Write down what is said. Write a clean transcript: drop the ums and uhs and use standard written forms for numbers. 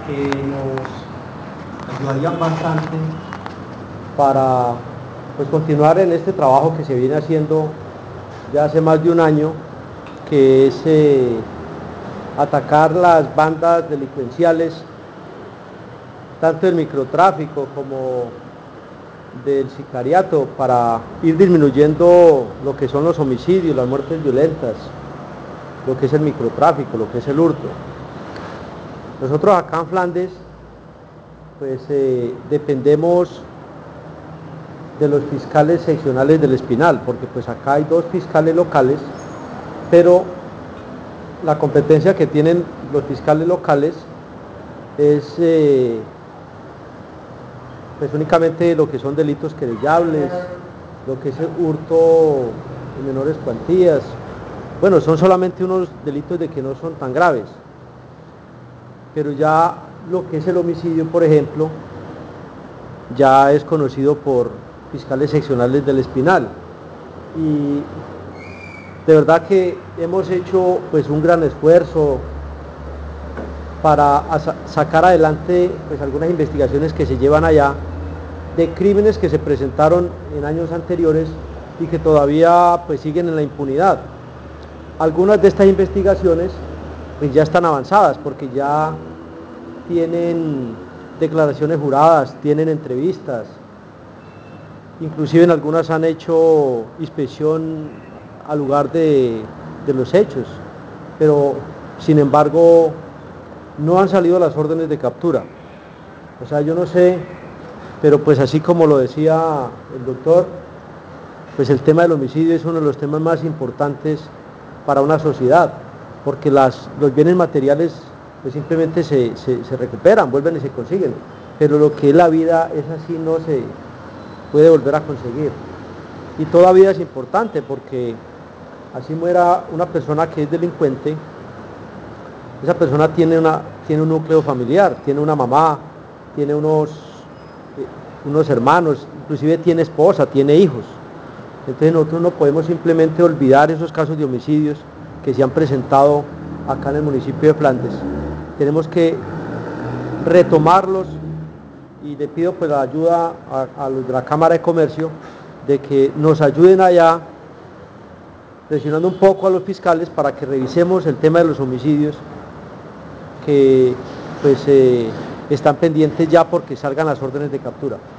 que nos ayudarían bastante para pues, continuar en este trabajo que se viene haciendo ya hace más de un año, que es atacar las bandas delincuenciales, tanto del microtráfico como del sicariato, para ir disminuyendo lo que son los homicidios, las muertes violentas, lo que es el microtráfico, lo que es el hurto. Nosotros acá en Flandes pues dependemos de los fiscales seccionales del Espinal, porque pues acá hay 2 fiscales locales, pero la competencia que tienen los fiscales locales es pues únicamente lo que son delitos querellables, lo que es el hurto en menores cuantías. Bueno, son solamente unos delitos de que no son tan graves, pero ya lo que es el homicidio, por ejemplo, ya es conocido por fiscales seccionales del Espinal, y de verdad que hemos hecho pues un gran esfuerzo para sacar adelante pues algunas investigaciones que se llevan allá de crímenes que se presentaron en años anteriores y que todavía pues siguen en la impunidad. Algunas de estas investigaciones pues ya están avanzadas porque ya tienen declaraciones juradas, tienen entrevistas, inclusive en algunas han hecho inspección al lugar de los hechos, pero sin embargo no han salido las órdenes de captura. O sea, yo no sé, pero pues así como lo decía el doctor, pues el tema del homicidio es uno de los temas más importantes para una sociedad, porque los bienes materiales pues simplemente se recuperan, vuelven y se consiguen, pero lo que es la vida es así, no se puede volver a conseguir. Y toda vida es importante, porque así muera una persona que es delincuente, esa persona tiene un núcleo familiar, tiene una mamá, tiene unos hermanos, inclusive tiene esposa, tiene hijos. Entonces nosotros no podemos simplemente olvidar esos casos de homicidios que se han presentado acá en el municipio de Flandes. Tenemos que retomarlos, y le pido pues la ayuda a los de la Cámara de Comercio de que nos ayuden allá, presionando un poco a los fiscales para que revisemos el tema de los homicidios que pues están pendientes ya porque salgan las órdenes de captura.